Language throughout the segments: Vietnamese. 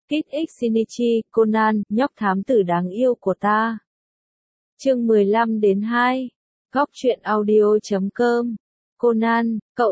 Kit X Shinichi, Conan, nhóc thám tử đáng yêu của ta. Chương 15-2. Góc truyện audio.com. Conan, cậu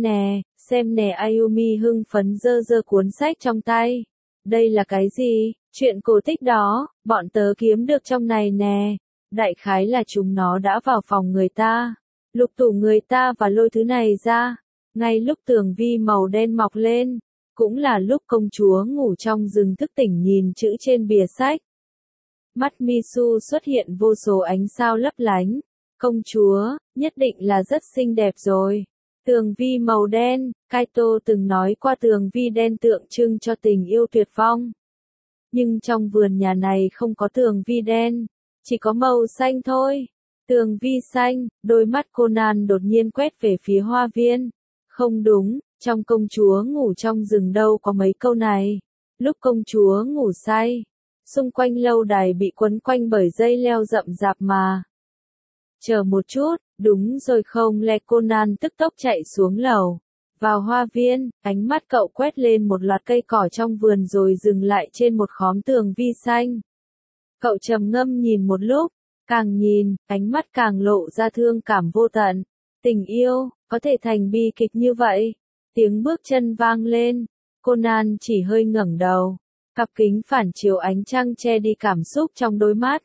xem nè Ayumi hưng phấn giơ cuốn sách trong tay. Đây là cái gì? Chuyện cổ tích đó, bọn tớ kiếm được trong này nè. Đại khái là chúng nó đã vào phòng người ta, lục tủ người ta và lôi thứ này ra. Ngay lúc tường vi màu đen mọc lên, cũng là lúc công chúa ngủ trong rừng thức tỉnh nhìn chữ trên bìa sách. Mắt Misu xuất hiện vô số ánh sao lấp lánh. Công chúa, nhất định là rất xinh đẹp rồi. Tường vi màu đen, Kaito từng nói qua tường vi đen tượng trưng cho tình yêu tuyệt vọng. Nhưng trong vườn nhà này không có tường vi đen, chỉ có màu xanh thôi. Tường vi xanh, đôi mắt Conan đột nhiên quét về phía hoa viên. Không đúng, trong công chúa ngủ trong rừng đâu có mấy câu này. Lúc công chúa ngủ say, xung quanh lâu đài bị quấn quanh bởi dây leo rậm rạp mà. Chờ một chút, đúng rồi không lẽ Conan tức tốc chạy xuống lầu. Vào hoa viên, ánh mắt cậu quét lên một loạt cây cỏ trong vườn rồi dừng lại trên một khóm tường vi xanh. Cậu trầm ngâm nhìn một lúc, càng nhìn, ánh mắt càng lộ ra thương cảm vô tận. Tình yêu, có thể thành bi kịch như vậy. Tiếng bước chân vang lên, Conan chỉ hơi ngẩng đầu. Cặp kính phản chiếu ánh trăng che đi cảm xúc trong đôi mắt.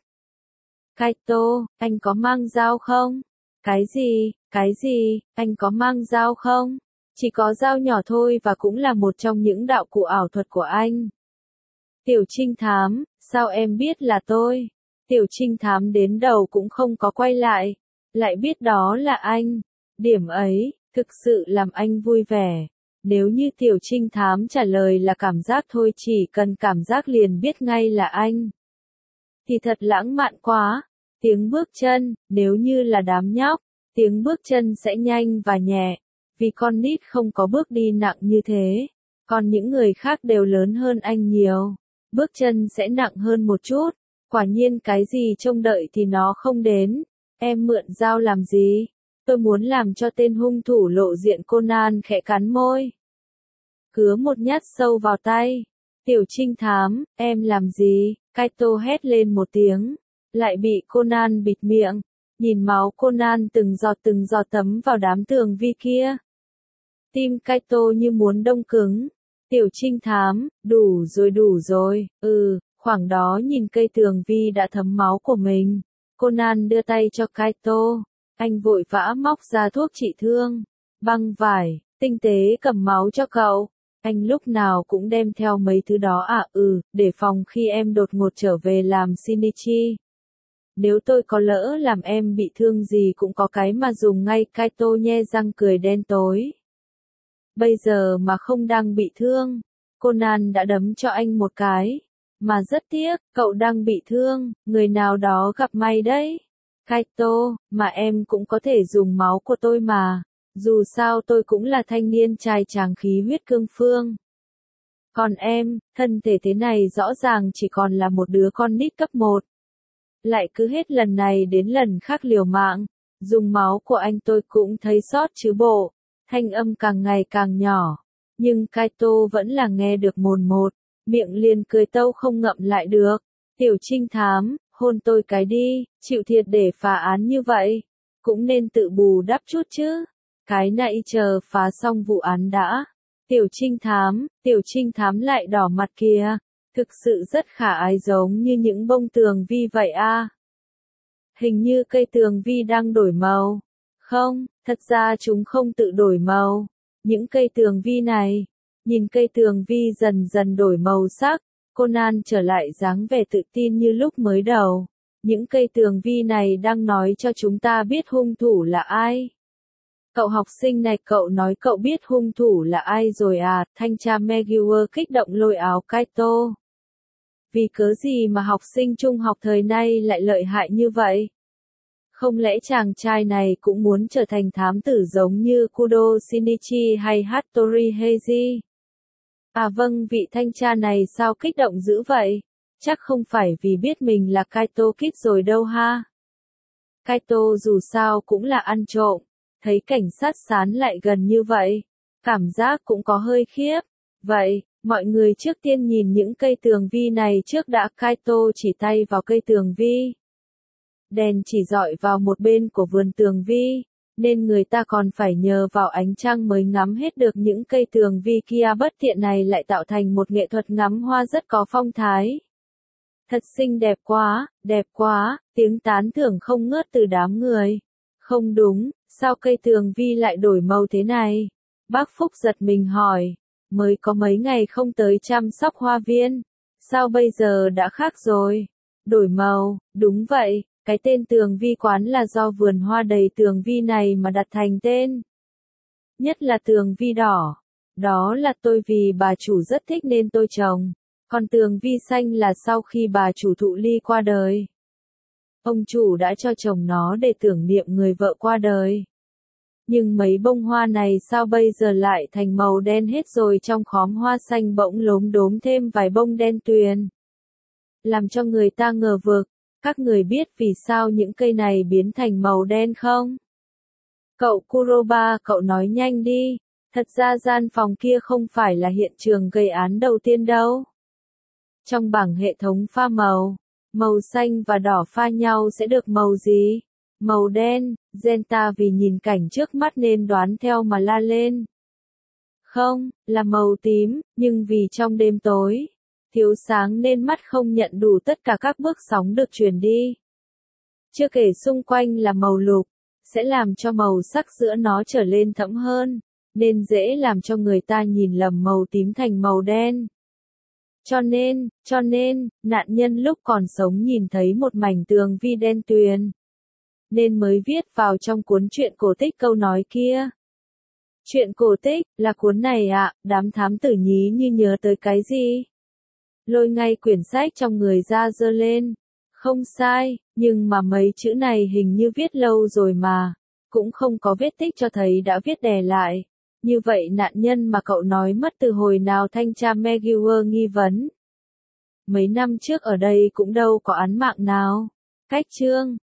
Kaito, anh có mang dao không? Cái gì, anh có mang dao không? Chỉ có dao nhỏ thôi và cũng là một trong những đạo cụ ảo thuật của anh. Tiểu trinh thám, sao em biết là tôi? Tiểu trinh thám đến đầu cũng không có quay lại. Lại biết đó là anh. Điểm ấy, thực sự làm anh vui vẻ. Nếu như tiểu trinh thám trả lời là cảm giác thôi, chỉ cần cảm giác liền biết ngay là anh, thì thật lãng mạn quá. Tiếng bước chân, nếu như là đám nhóc, tiếng bước chân sẽ nhanh và nhẹ, vì con nít không có bước đi nặng như thế. Còn những người khác đều lớn hơn anh nhiều, bước chân sẽ nặng hơn một chút. Quả nhiên cái gì trông đợi thì nó không đến. Em mượn dao làm gì? Tôi muốn làm cho tên hung thủ lộ diện. Conan khẽ cắn môi, cứa một nhát sâu vào tay. Tiểu trinh thám, em làm gì? Kaito hét lên một tiếng, lại bị Conan bịt miệng. Nhìn máu Conan từng giọt tấm vào đám tường vi kia. Tim Kaito như muốn đông cứng. Tiểu trinh thám, đủ rồi. Khoảng đó nhìn cây tường vi đã thấm máu của mình. Conan đưa tay cho Kaito. Anh vội vã móc ra thuốc trị thương, băng vải, tinh tế cầm máu cho cậu. Anh lúc nào cũng đem theo mấy thứ đó à? Để phòng khi em đột ngột trở về làm Shinichi. Nếu tôi có lỡ làm em bị thương gì cũng có cái mà dùng ngay. Kaito nhe răng cười đen tối. Bây giờ mà không đang bị thương, Conan đã đấm cho anh một cái. Mà rất tiếc, cậu đang bị thương, người nào đó gặp may đấy. Kaito, mà em cũng có thể dùng máu của tôi mà. Dù sao tôi cũng là thanh niên trai tráng khí huyết cương phương. Còn em, thân thể thế này rõ ràng chỉ còn là một đứa con nít cấp 1. Lại cứ hết lần này đến lần khác liều mạng. Dùng máu của anh tôi cũng thấy sót chứ bộ. Thanh âm càng ngày càng nhỏ. Nhưng Kaito vẫn là nghe được mồn một. Miệng liền cười tâu không ngậm lại được. Tiểu trinh thám, hôn tôi cái đi, chịu thiệt để phá án như vậy. Cũng nên tự bù đắp chút chứ. Cái nãy chờ phá xong vụ án đã. Tiểu trinh thám lại đỏ mặt kìa. Thực sự rất khả ái, giống như những bông tường vi vậy à. Hình như cây tường vi đang đổi màu. Không, thật ra chúng không tự đổi màu. Những cây tường vi này, nhìn cây tường vi dần dần đổi màu sắc, Conan trở lại dáng vẻ tự tin như lúc mới đầu. Những cây tường vi này đang nói cho chúng ta biết hung thủ là ai. Cậu học sinh này, cậu nói cậu biết hung thủ là ai rồi à? Thanh tra Meguier kích động lôi áo Kaito. Vì cớ gì mà học sinh trung học thời nay lại lợi hại như vậy? Không lẽ chàng trai này cũng muốn trở thành thám tử giống như Kudo Shinichi hay Hattori Heiji? À vâng, vị thanh tra này sao kích động dữ vậy? Chắc không phải vì biết mình là Kaito Kid rồi đâu ha? Kaito dù sao cũng là ăn trộm, thấy cảnh sát sán lại gần như vậy, cảm giác cũng có hơi khiếp. Vậy, Mọi người trước tiên nhìn những cây tường vi này trước đã. Kaito chỉ tay vào cây tường vi. Đèn chỉ dọi vào một bên của vườn tường vi, nên người ta còn phải nhờ vào ánh trăng mới ngắm hết được những cây tường vi kia. Bất thiện này lại tạo thành một nghệ thuật ngắm hoa rất có phong thái. Thật xinh đẹp quá, tiếng tán thưởng không ngớt từ đám người. Không đúng, sao cây tường vi lại đổi màu thế này? Bác Phúc giật mình hỏi, mới có mấy ngày không tới chăm sóc hoa viên, sao bây giờ đã khác rồi? Đổi màu, đúng vậy, cái tên tường vi quán là do vườn hoa đầy tường vi này mà đặt thành tên. Nhất là tường vi đỏ, đó là tôi vì bà chủ rất thích nên tôi trồng. Còn tường vi xanh là sau khi bà chủ Thụ Ly qua đời. Ông chủ đã cho trồng nó để tưởng niệm người vợ qua đời. Nhưng mấy bông hoa này sao bây giờ lại thành màu đen hết rồi, trong khóm hoa xanh bỗng lốm đốm thêm vài bông đen tuyền. Làm cho người ta ngờ vực, các người biết vì sao những cây này biến thành màu đen không? Cậu Kuroba, cậu nói nhanh đi, thật ra gian phòng kia không phải là hiện trường gây án đầu tiên đâu. Trong bảng hệ thống pha màu, màu xanh và đỏ pha nhau sẽ được màu gì? Màu đen. Genta vì nhìn cảnh trước mắt nên đoán theo mà la lên. Không, là màu tím, nhưng vì trong đêm tối, thiếu sáng nên mắt không nhận đủ tất cả các bước sóng được truyền đi. Chưa kể xung quanh là màu lục, sẽ làm cho màu sắc giữa nó trở lên thẫm hơn, nên dễ làm cho người ta nhìn lầm màu tím thành màu đen. Cho nên, nạn nhân lúc còn sống nhìn thấy một mảnh tường vi đen tuyền, nên mới viết vào trong cuốn truyện cổ tích câu nói kia. Truyện cổ tích, là cuốn này ạ, đám thám tử nhí như nhớ tới cái gì? Lôi ngay quyển sách trong người ra giơ lên. Không sai, nhưng mà mấy chữ này hình như viết lâu rồi mà, cũng không có vết tích cho thấy đã viết đè lại. Như vậy nạn nhân mà cậu nói mất từ hồi nào? Thanh tra McGuire nghi vấn. Mấy năm trước ở đây cũng đâu có án mạng nào. Cách chương